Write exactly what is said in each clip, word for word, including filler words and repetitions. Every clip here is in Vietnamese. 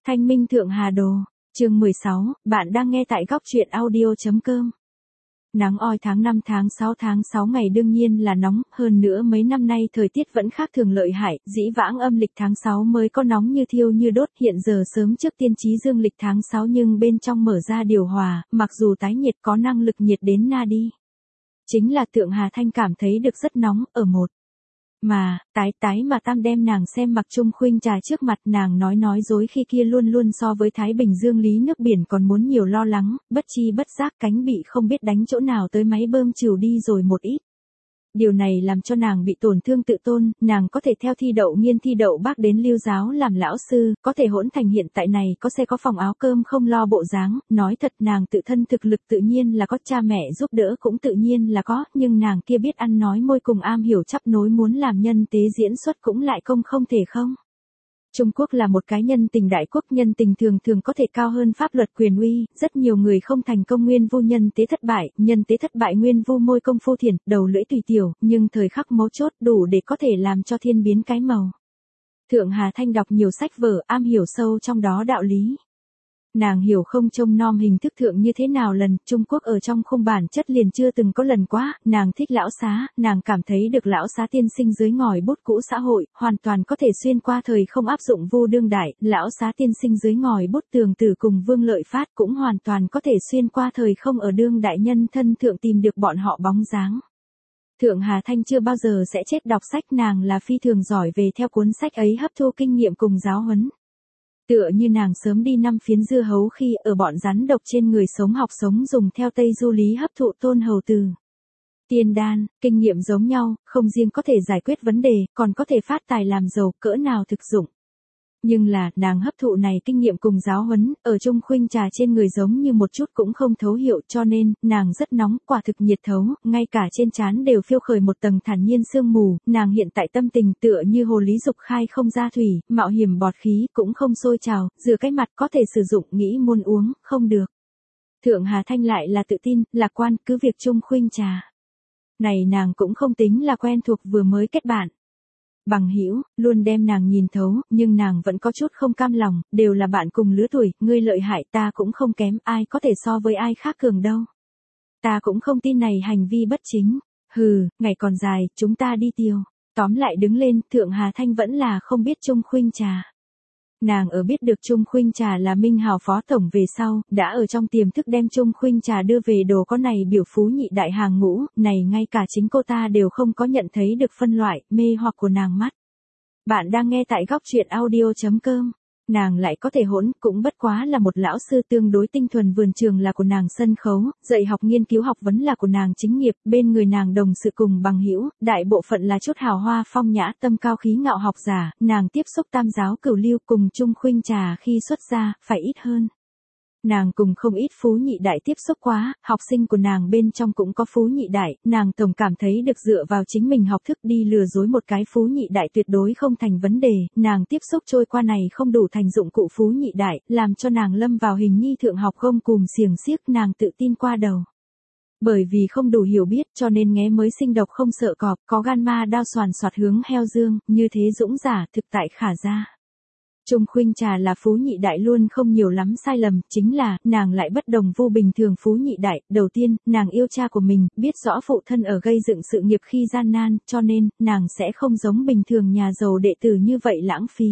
Thanh minh Thượng Hà Đồ, chương mười sáu, bạn đang nghe tại góc truyện audio.com. Nắng oi tháng năm tháng sáu tháng sáu ngày đương nhiên là nóng, hơn nữa mấy năm nay thời tiết vẫn khác thường lợi hại, dĩ vãng âm lịch tháng sáu mới có nóng như thiêu như đốt, hiện giờ sớm trước tiên chí dương lịch tháng sáu nhưng bên trong mở ra điều hòa, mặc dù tái nhiệt có năng lực nhiệt đến na đi. Chính là Thượng Hà Thanh cảm thấy được rất nóng, ở một. Mà, tái tái mà tam đem nàng xem mặc Trung Khuynh trà trước mặt nàng nói nói dối khi kia luôn luôn so với Thái Bình Dương lý nước biển còn muốn nhiều lo lắng, bất chi bất giác cánh bị không biết đánh chỗ nào tới máy bơm trừ đi rồi một ít. Điều này làm cho nàng bị tổn thương tự tôn, nàng có thể theo thi đậu nghiên thi đậu bác đến lưu giáo làm lão sư, có thể hỗn thành hiện tại này có xe có phòng áo cơm không lo bộ dáng, nói thật nàng tự thân thực lực tự nhiên là có, cha mẹ giúp đỡ cũng tự nhiên là có, nhưng nàng kia biết ăn nói môi cùng am hiểu chắp nối muốn làm nhân tế diễn xuất cũng lại công không thể không. Trung Quốc là một cái nhân tình đại quốc, nhân tình thường thường có thể cao hơn pháp luật quyền uy, rất nhiều người không thành công nguyên vu nhân tế thất bại, nhân tế thất bại nguyên vu môi công phu thiển, đầu lưỡi tùy tiểu, nhưng thời khắc mấu chốt đủ để có thể làm cho thiên biến cái màu. Thượng Hà Thanh đọc nhiều sách vở, am hiểu sâu trong đó đạo lý. Nàng hiểu không trông nom hình thức thượng như thế nào lần, Trung Quốc ở trong khung bản chất liền chưa từng có lần quá, nàng thích lão xá, nàng cảm thấy được lão xá tiên sinh dưới ngòi bút cũ xã hội, hoàn toàn có thể xuyên qua thời không áp dụng vô đương đại, lão xá tiên sinh dưới ngòi bút Tường Tử cùng Vương Lợi Phát cũng hoàn toàn có thể xuyên qua thời không ở đương đại nhân thân thượng tìm được bọn họ bóng dáng. Thượng Hà Thanh chưa bao giờ sẽ chết đọc sách, nàng là phi thường giỏi về theo cuốn sách ấy hấp thu kinh nghiệm cùng giáo huấn. Tựa như nàng sớm đi năm phiến dưa hấu khi ở bọn rắn độc trên người sống học sống dùng theo Tây Du lý hấp thụ tôn hầu từ. Tiên đan, kinh nghiệm giống nhau, không riêng có thể giải quyết vấn đề, còn có thể phát tài làm giàu, cỡ nào thực dụng. Nhưng là, nàng hấp thụ này kinh nghiệm cùng giáo huấn, ở Trung Khuynh trà trên người giống như một chút cũng không thấu hiệu cho nên, nàng rất nóng, quả thực nhiệt thấu, ngay cả trên trán đều phiêu khởi một tầng thản nhiên sương mù, nàng hiện tại tâm tình tựa như hồ lý dục khai không ra thủy, mạo hiểm bọt khí cũng không sôi trào, rửa cái mặt có thể sử dụng nghĩ muốn uống, không được. Thượng Hà Thanh lại là tự tin, lạc quan, cứ việc Trung Khuynh trà. Này nàng cũng không tính là quen thuộc vừa mới kết bạn. Bằng hữu luôn đem nàng nhìn thấu, nhưng nàng vẫn có chút không cam lòng, đều là bạn cùng lứa tuổi, ngươi lợi hại ta cũng không kém, ai có thể so với ai khác cường đâu. Ta cũng không tin này hành vi bất chính, hừ, ngày còn dài, chúng ta đi tiêu. Tóm lại đứng lên, Thượng Hà Thanh vẫn là không biết Trung Khuynh trà. Nàng ở biết được Trung Khuynh trà là Minh Hào phó tổng về sau, đã ở trong tiềm thức đem Trung Khuynh trà đưa về đồ có này biểu phú nhị đại hàng ngũ, này ngay cả chính cô ta đều không có nhận thấy được phân loại, mê hoặc của nàng mắt. Bạn đang nghe tại góc truyện audio.com. Nàng lại có thể hỗn, cũng bất quá là một lão sư tương đối tinh thuần, vườn trường là của nàng sân khấu, dạy học nghiên cứu học vấn là của nàng chính nghiệp, bên người nàng đồng sự cùng bằng hữu, đại bộ phận là chút hào hoa phong nhã tâm cao khí ngạo học giả, nàng tiếp xúc tam giáo cửu lưu cùng Trung Khuynh trà khi xuất gia, phải ít hơn. Nàng cùng không ít phú nhị đại tiếp xúc quá, học sinh của nàng bên trong cũng có phú nhị đại, nàng tổng cảm thấy được dựa vào chính mình học thức đi lừa dối một cái phú nhị đại tuyệt đối không thành vấn đề, nàng tiếp xúc trôi qua này không đủ thành dụng cụ phú nhị đại, làm cho nàng lâm vào hình nhi thượng học gông cùm xiềng xiếc, nàng tự tin qua đầu. Bởi vì không đủ hiểu biết cho nên nghé mới sinh độc không sợ cọp, có gan ma đao xoàn xoạt hướng heo dương, như thế dũng giả thực tại khả ra. Trung Khuynh trà là phú nhị đại luôn không nhiều lắm sai lầm, chính là, nàng lại bất đồng vô bình thường phú nhị đại, đầu tiên, nàng yêu cha của mình, biết rõ phụ thân ở gây dựng sự nghiệp khi gian nan, cho nên, nàng sẽ không giống bình thường nhà giàu đệ tử như vậy lãng phí.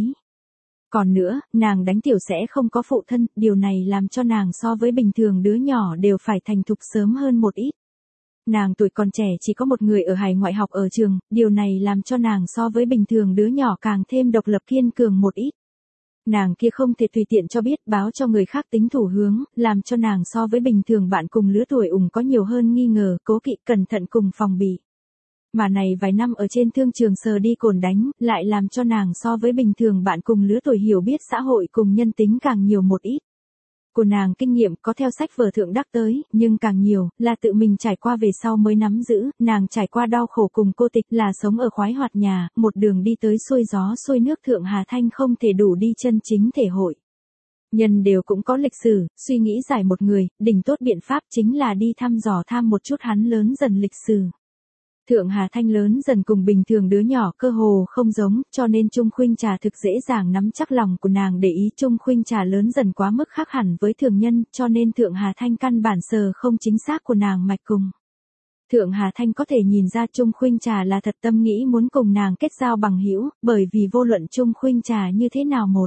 Còn nữa, nàng đánh tiểu sẽ không có phụ thân, điều này làm cho nàng so với bình thường đứa nhỏ đều phải thành thục sớm hơn một ít. Nàng tuổi còn trẻ chỉ có một người ở hải ngoại học ở trường, điều này làm cho nàng so với bình thường đứa nhỏ càng thêm độc lập kiên cường một ít. Nàng kia không thể tùy tiện cho biết báo cho người khác tính thủ hướng, làm cho nàng so với bình thường bạn cùng lứa tuổi ủng có nhiều hơn nghi ngờ, cố kỵ cẩn thận cùng phòng bị. Mà này vài năm ở trên thương trường sờ đi cồn đánh, lại làm cho nàng so với bình thường bạn cùng lứa tuổi hiểu biết xã hội cùng nhân tính càng nhiều một ít. Của nàng kinh nghiệm có theo sách vở thượng đắc tới, nhưng càng nhiều, là tự mình trải qua về sau mới nắm giữ, nàng trải qua đau khổ cùng cô tịch là sống ở khoái hoạt nhà, một đường đi tới xuôi gió xuôi nước Thượng Hà Thanh không thể đủ đi chân chính thể hội. Nhân đều cũng có lịch sử, suy nghĩ giải một người, đỉnh tốt biện pháp chính là đi thăm dò tham một chút hắn lớn dần lịch sử. Thượng Hà Thanh lớn dần cùng bình thường đứa nhỏ cơ hồ không giống, cho nên Trung Khuynh Trà thực dễ dàng nắm chắc lòng của nàng để ý. Trung Khuynh Trà lớn dần quá mức khác hẳn với thường nhân, cho nên Thượng Hà Thanh căn bản sờ không chính xác của nàng mạch cùng. Thượng Hà Thanh có thể nhìn ra Trung Khuynh Trà là thật tâm nghĩ muốn cùng nàng kết giao bằng hữu, bởi vì vô luận Trung Khuynh Trà như thế nào một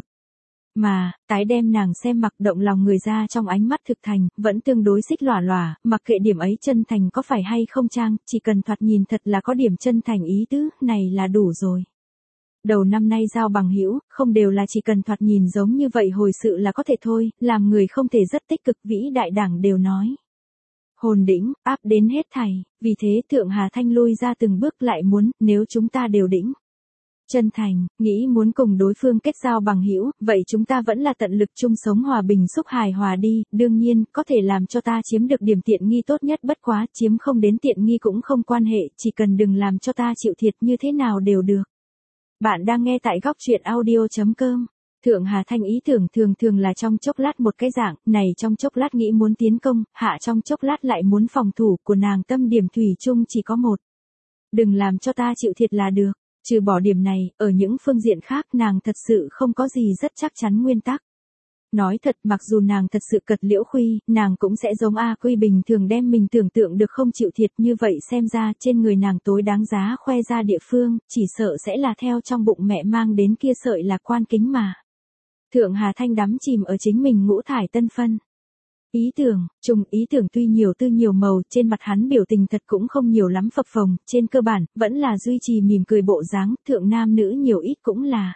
mà, tái đem nàng xem mặc động lòng người ra trong ánh mắt thực thành, vẫn tương đối xích lòa lòa, mặc kệ điểm ấy chân thành có phải hay không trang, chỉ cần thoạt nhìn thật là có điểm chân thành ý tứ, này là đủ rồi. Đầu năm nay giao bằng hữu, không đều là chỉ cần thoạt nhìn giống như vậy hồi sự là có thể thôi, làm người không thể rất tích cực vĩ đại đảng đều nói. Hồn đĩnh, áp đến hết thảy, vì thế Thượng Hà Thanh lui ra từng bước lại muốn, nếu chúng ta đều đĩnh. Chân thành, nghĩ muốn cùng đối phương kết giao bằng hữu, vậy chúng ta vẫn là tận lực chung sống hòa bình xúc hài hòa đi, đương nhiên, có thể làm cho ta chiếm được điểm tiện nghi tốt nhất bất quá, chiếm không đến tiện nghi cũng không quan hệ, chỉ cần đừng làm cho ta chịu thiệt như thế nào đều được. Bạn đang nghe tại góc truyện audio chấm com. Thượng Hà Thanh ý tưởng thường thường là trong chốc lát một cái dạng, này trong chốc lát nghĩ muốn tiến công, hạ trong chốc lát lại muốn phòng thủ, của nàng tâm điểm thủy chung chỉ có một. Đừng làm cho ta chịu thiệt là được. Trừ bỏ điểm này, ở những phương diện khác nàng thật sự không có gì rất chắc chắn nguyên tắc. Nói thật, mặc dù nàng thật sự cật liễu khuy, nàng cũng sẽ giống A Quy bình thường đem mình tưởng tượng được không chịu thiệt, như vậy xem ra trên người nàng tối đáng giá khoe ra địa phương, chỉ sợ sẽ là theo trong bụng mẹ mang đến kia sợi là quan kính mà. Thượng Hà Thanh đắm chìm ở chính mình ngũ thải tân phân. Ý tưởng, trùng ý tưởng tuy nhiều tư nhiều màu, trên mặt hắn biểu tình thật cũng không nhiều lắm phập phồng, trên cơ bản, vẫn là duy trì mỉm cười bộ dáng, thượng nam nữ nhiều ít cũng là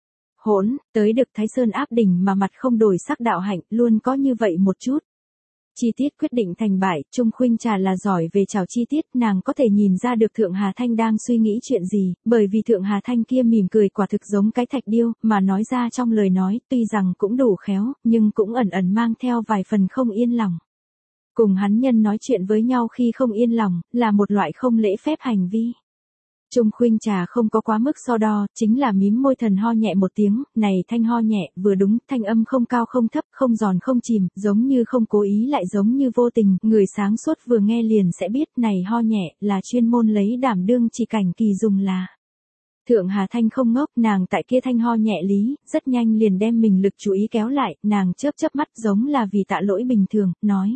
hỗn, tới được Thái Sơn áp đỉnh mà mặt không đổi sắc đạo hạnh, luôn có như vậy một chút. Chi tiết quyết định thành bại, Trung Khuynh Trà là giỏi về trào chi tiết, nàng có thể nhìn ra được Thượng Hà Thanh đang suy nghĩ chuyện gì, bởi vì Thượng Hà Thanh kia mỉm cười quả thực giống cái thạch điêu, mà nói ra trong lời nói, tuy rằng cũng đủ khéo, nhưng cũng ẩn ẩn mang theo vài phần không yên lòng. Cùng hắn nhân nói chuyện với nhau khi không yên lòng, là một loại không lễ phép hành vi. Trung Khuynh Trà không có quá mức so đo, chính là mím môi thần ho nhẹ một tiếng, này thanh ho nhẹ, vừa đúng, thanh âm không cao không thấp, không giòn không chìm, giống như không cố ý lại giống như vô tình, người sáng suốt vừa nghe liền sẽ biết, này ho nhẹ, là chuyên môn lấy đảm đương chỉ cảnh kỳ dùng là. Thượng Hà Thanh không ngốc, nàng tại kia thanh ho nhẹ lý, rất nhanh liền đem mình lực chú ý kéo lại, nàng chớp chớp mắt giống là vì tạ lỗi bình thường, nói.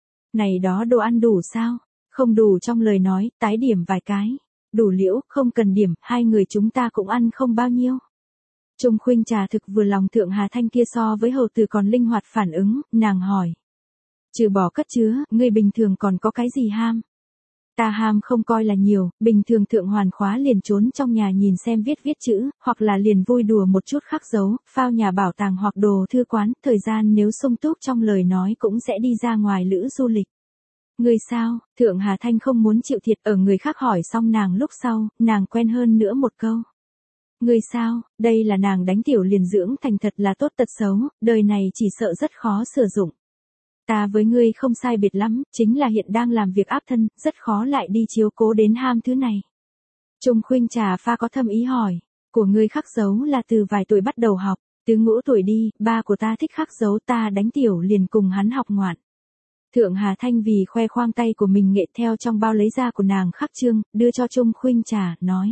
Này đó đồ ăn đủ sao? Không đủ trong lời nói, tái điểm vài cái. Đủ liễu, không cần điểm, hai người chúng ta cũng ăn không bao nhiêu. Trung Khuynh Trà thực vừa lòng Thượng Hà Thanh kia so với hầu tử còn linh hoạt phản ứng, nàng hỏi. Trừ bỏ cất chứa, người bình thường còn có cái gì ham? Ta ham không coi là nhiều, bình thường Thượng Hoàn khóa liền trốn trong nhà nhìn xem viết viết chữ, hoặc là liền vui đùa một chút khắc dấu, phao nhà bảo tàng hoặc đồ thư quán, thời gian nếu sung túc trong lời nói cũng sẽ đi ra ngoài lữ du lịch. Người sao, Thượng Hà Thanh không muốn chịu thiệt ở người khác hỏi xong nàng lúc sau, nàng quen hơn nữa một câu. Người sao, đây là nàng đánh tiểu liền dưỡng thành thật là tốt tật xấu, đời này chỉ sợ rất khó sử dụng. Ta với ngươi không sai biệt lắm, chính là hiện đang làm việc áp thân, rất khó lại đi chiếu cố đến ham thứ này. Trung Khuynh Trà pha có thâm ý hỏi, của ngươi khắc dấu là từ vài tuổi bắt đầu học, từ ngũ tuổi đi, ba của ta thích khắc dấu ta đánh tiểu liền cùng hắn học ngoạn. Thượng Hà Thanh vì khoe khoang tay của mình nghệ theo trong bao lấy ra của nàng khắc chương, đưa cho Trung Khuynh Trà, nói.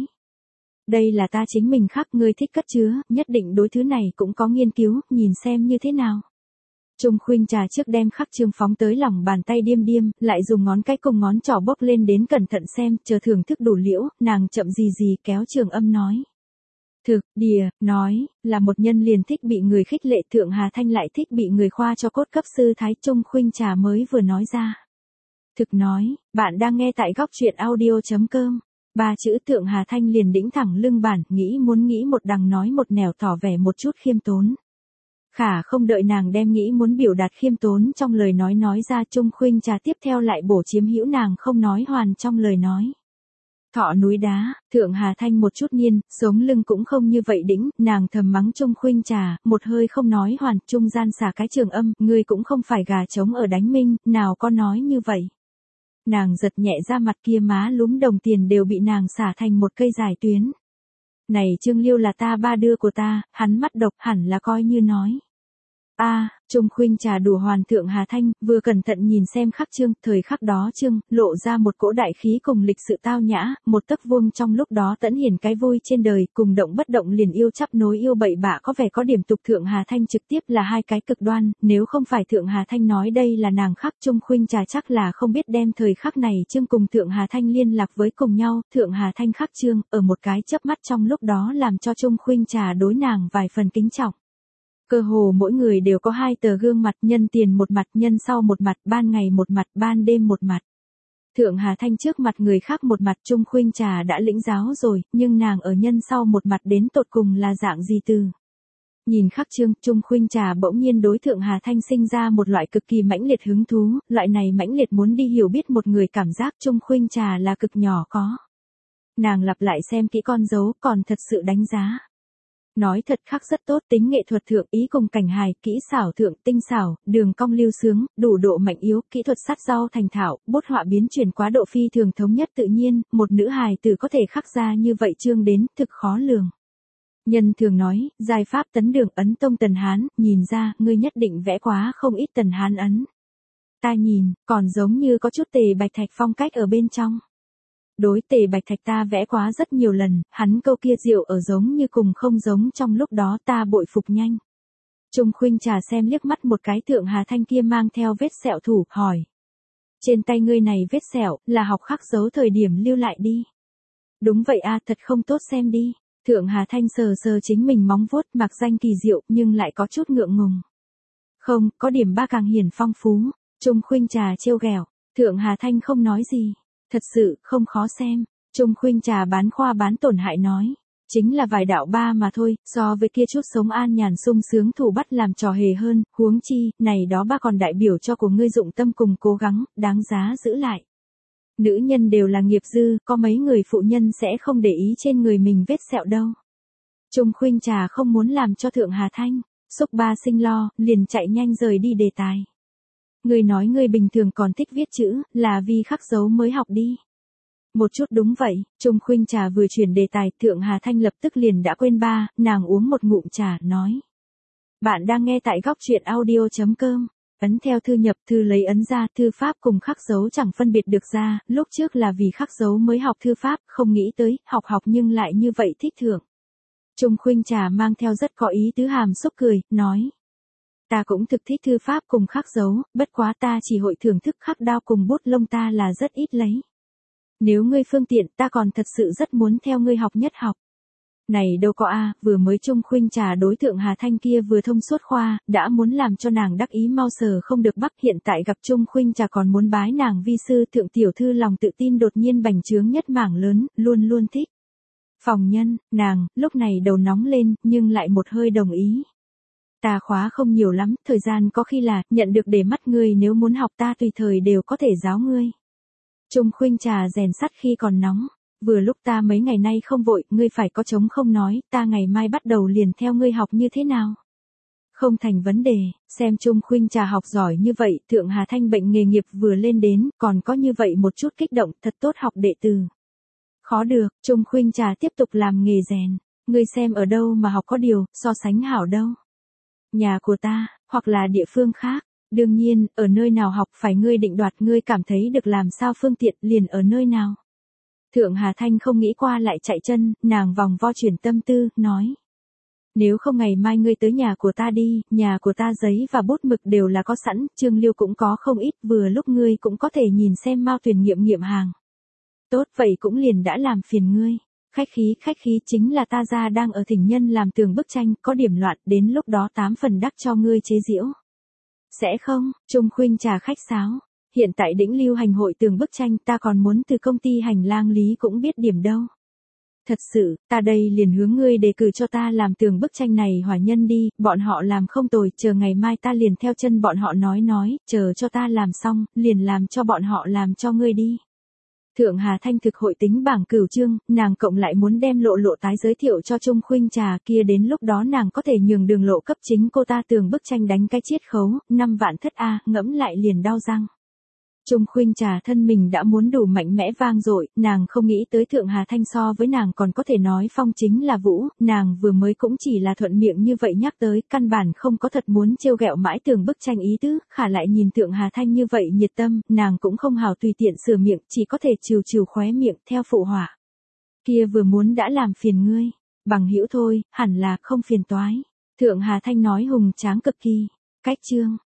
Đây là ta chính mình khắc, ngươi thích cất chứa, nhất định đối thứ này cũng có nghiên cứu, nhìn xem như thế nào. Trung Khuynh Trà trước đem khắc chương phóng tới lòng bàn tay điêm điêm, lại dùng ngón cái cùng ngón trỏ bốc lên đến cẩn thận xem, chờ thưởng thức đủ liễu, nàng chậm gì gì kéo Trường Âm nói. Thực, đìa, nói, là một nhân liền thích bị người khích lệ, Thượng Hà Thanh lại thích bị người khoa cho cốt cấp sư thái. Trung Khuynh Trà mới vừa nói ra. Thực nói, bạn đang nghe tại góc truyện audio chấm com. Ba chữ Thượng Hà Thanh liền đĩnh thẳng lưng bản, nghĩ muốn nghĩ một đằng nói một nẻo tỏ vẻ một chút khiêm tốn. Khả không đợi nàng đem nghĩ muốn biểu đạt khiêm tốn trong lời nói nói ra, Trung Khuynh Trà tiếp theo lại bổ chiếm hữu nàng không nói hoàn trong lời nói. Thọ núi đá, Thượng Hà Thanh một chút niên, sống lưng cũng không như vậy đĩnh, nàng thầm mắng Trung Khuynh Trà, một hơi không nói hoàn, trung gian xả cái Trường Âm, ngươi cũng không phải gà trống ở đánh minh, nào có nói như vậy. Nàng giật nhẹ ra mặt kia má lúm đồng tiền đều bị nàng xả thành một cây dài tuyến. Này Trương Liêu là ta ba đưa của ta, hắn mắt độc hẳn là coi như nói. A, Trung Khuynh trà đùa hoàn Thượng Hà Thanh, vừa cẩn thận nhìn xem khắc chương, thời khắc đó chương, lộ ra một cỗ đại khí cùng lịch sự tao nhã, một tấc vuông trong lúc đó tẫn hiển cái vui trên đời, cùng động bất động liền yêu chắp nối yêu bậy bạ có vẻ có điểm tục. Thượng Hà Thanh trực tiếp là hai cái cực đoan, nếu không phải Thượng Hà Thanh nói đây là nàng khắc, Trung Khuynh trà chắc là không biết đem thời khắc này chương cùng Thượng Hà Thanh liên lạc với cùng nhau. Thượng Hà Thanh khắc chương, ở một cái chớp mắt trong lúc đó làm cho Trung Khuynh trà đối nàng vài phần kính trọng. Cơ hồ mỗi người đều có hai tờ gương mặt, nhân tiền một mặt, nhân sau một mặt, ban ngày một mặt, ban đêm một mặt. Thượng Hà Thanh trước mặt người khác một mặt, Trung Khuynh trà đã lĩnh giáo rồi, nhưng nàng ở nhân sau một mặt đến tột cùng là dạng gì từ. Nhìn khắc chương, Trung Khuynh trà bỗng nhiên đối Thượng Hà Thanh sinh ra một loại cực kỳ mãnh liệt hứng thú, loại này mãnh liệt muốn đi hiểu biết một người cảm giác Trung Khuynh trà là cực nhỏ có. Nàng lặp lại xem kỹ con dấu, còn thật sự đánh giá. Nói thật khắc rất tốt, tính nghệ thuật thượng, ý cùng cảnh hài, kỹ xảo thượng, tinh xảo, đường cong lưu sướng, đủ độ mạnh yếu, kỹ thuật sát rau thành thạo, bút họa biến chuyển quá độ phi thường thống nhất tự nhiên, một nữ hài tử có thể khắc ra như vậy chương đến, thực khó lường. Nhân thường nói, giai pháp tấn đường ấn tông Tần Hán, nhìn ra, ngươi nhất định vẽ quá không ít Tần Hán ấn. Ta nhìn, còn giống như có chút Tề Bạch Thạch phong cách ở bên trong. Đối Tề Bạch Thạch ta vẽ quá rất nhiều lần, hắn câu kia diệu ở giống như cùng không giống trong lúc đó ta bội phục nhanh. Trung Khuynh trà xem liếc mắt một cái Thượng Hà Thanh kia mang theo vết sẹo thủ, hỏi. Trên tay ngươi này vết sẹo, là học khắc dấu thời điểm lưu lại đi. Đúng vậy a, thật không tốt xem đi. Thượng Hà Thanh sờ sờ chính mình móng vuốt, mặc danh kỳ diệu, nhưng lại có chút ngượng ngùng. Không, có điểm ba càng hiển phong phú. Trung Khuynh trà trêu ghẹo. Thượng Hà Thanh không nói gì. Thật sự, không khó xem. Trung Khuynh trà bán khoa bán tổn hại nói. Chính là vài đạo ba mà thôi, so với kia chút sống an nhàn sung sướng thủ bắt làm trò hề hơn, huống chi, này đó ba còn đại biểu cho của ngươi dụng tâm cùng cố gắng, đáng giá giữ lại. Nữ nhân đều là nghiệp dư, có mấy người phụ nhân sẽ không để ý trên người mình vết sẹo đâu. Trung Khuynh trà không muốn làm cho Thượng Hà Thanh, xúc ba sinh lo, liền chạy nhanh rời đi đề tài. Ngươi nói ngươi bình thường còn thích viết chữ, là vì khắc dấu mới học đi. Một chút đúng vậy, Trung Khuynh trà vừa chuyển đề tài, Thượng Hà Thanh lập tức liền đã quên ba, nàng uống một ngụm trà, nói. Bạn đang nghe tại góc truyện audio chấm com. Ấn theo thư nhập, thư lấy ấn ra, thư pháp cùng khắc dấu chẳng phân biệt được ra, lúc trước là vì khắc dấu mới học thư pháp, không nghĩ tới, học học nhưng lại như vậy thích thượng. Trung Khuynh trà mang theo rất có ý tứ hàm xúc cười, nói. Ta cũng thực thích thư pháp cùng khắc dấu, bất quá ta chỉ hội thưởng thức khắc đao cùng bút lông ta là rất ít lấy. Nếu ngươi phương tiện ta còn thật sự rất muốn theo ngươi học nhất học. Này đâu có a, vừa mới Trung Khuynh trà đối Thượng Hà Thanh kia vừa thông suốt khoa, đã muốn làm cho nàng đắc ý mau sờ không được bắc, hiện tại gặp Trung Khuynh trà còn muốn bái nàng vi sư. Thượng tiểu thư lòng tự tin đột nhiên bành trướng nhất mảng lớn, luôn luôn thích. Phòng nhân, nàng, lúc này đầu nóng lên, nhưng lại một hơi đồng ý. Ta khóa không nhiều lắm, thời gian có khi là, nhận được để mắt ngươi, nếu muốn học ta tùy thời đều có thể giáo ngươi. Trung Khuynh trà rèn sắt khi còn nóng. Vừa lúc ta mấy ngày nay không vội, ngươi phải có chống không nói, ta ngày mai bắt đầu liền theo ngươi học như thế nào. Không thành vấn đề, xem Trung Khuynh trà học giỏi như vậy, Thượng Hà Thanh bệnh nghề nghiệp vừa lên đến, còn có như vậy một chút kích động, thật tốt học đệ tử. Khó được, Trung Khuynh trà tiếp tục làm nghề rèn, ngươi xem ở đâu mà học có điều, so sánh hảo đâu. Nhà của ta, hoặc là địa phương khác, đương nhiên, ở nơi nào học phải ngươi định đoạt, ngươi cảm thấy được làm sao phương tiện, liền ở nơi nào. Thượng Hà Thanh không nghĩ qua lại chạy chân, nàng vòng vo chuyển tâm tư, nói. Nếu không ngày mai ngươi tới nhà của ta đi, nhà của ta giấy và bút mực đều là có sẵn, Trương Liêu cũng có không ít, vừa lúc ngươi cũng có thể nhìn xem Mao Tuyền nghiệm nghiệm hàng. Tốt vậy cũng liền đã làm phiền ngươi. Khách khí, khách khí chính là ta ra đang ở thỉnh nhân làm tường bức tranh, có điểm loạn, đến lúc đó tám phần đắc cho ngươi chế giễu. Sẽ không, Trung Khuynh trà khách sáo. Hiện tại đỉnh lưu hành hội tường bức tranh ta còn muốn từ công ty hành lang lý cũng biết điểm đâu. Thật sự, ta đây liền hướng ngươi đề cử cho ta làm tường bức tranh này hỏa nhân đi, bọn họ làm không tồi, chờ ngày mai ta liền theo chân bọn họ nói nói, chờ cho ta làm xong, liền làm cho bọn họ làm cho ngươi đi. Thượng Hà Thanh thực hội tính bảng cửu chương, nàng cộng lại muốn đem lộ lộ tái giới thiệu cho Trung Khuynh trà kia, đến lúc đó nàng có thể nhường đường lộ cấp chính cô ta tường bức tranh đánh cái chiết khấu, năm vạn thất a, ngẫm lại liền đau răng. Trung Khuynh trà thân mình đã muốn đủ mạnh mẽ vang dội, nàng không nghĩ tới Thượng Hà Thanh so với nàng còn có thể nói phong chính là vũ, nàng vừa mới cũng chỉ là thuận miệng như vậy nhắc tới, căn bản không có thật muốn trêu ghẹo mãi tường bức tranh ý tứ, khả lại nhìn Thượng Hà Thanh như vậy nhiệt tâm, nàng cũng không hào tùy tiện sửa miệng, chỉ có thể trừ trừ khóe miệng theo phụ họa. Kia vừa muốn đã làm phiền ngươi, bằng hữu thôi, hẳn là không phiền toái. Thượng Hà Thanh nói hùng tráng cực kỳ. Cách chương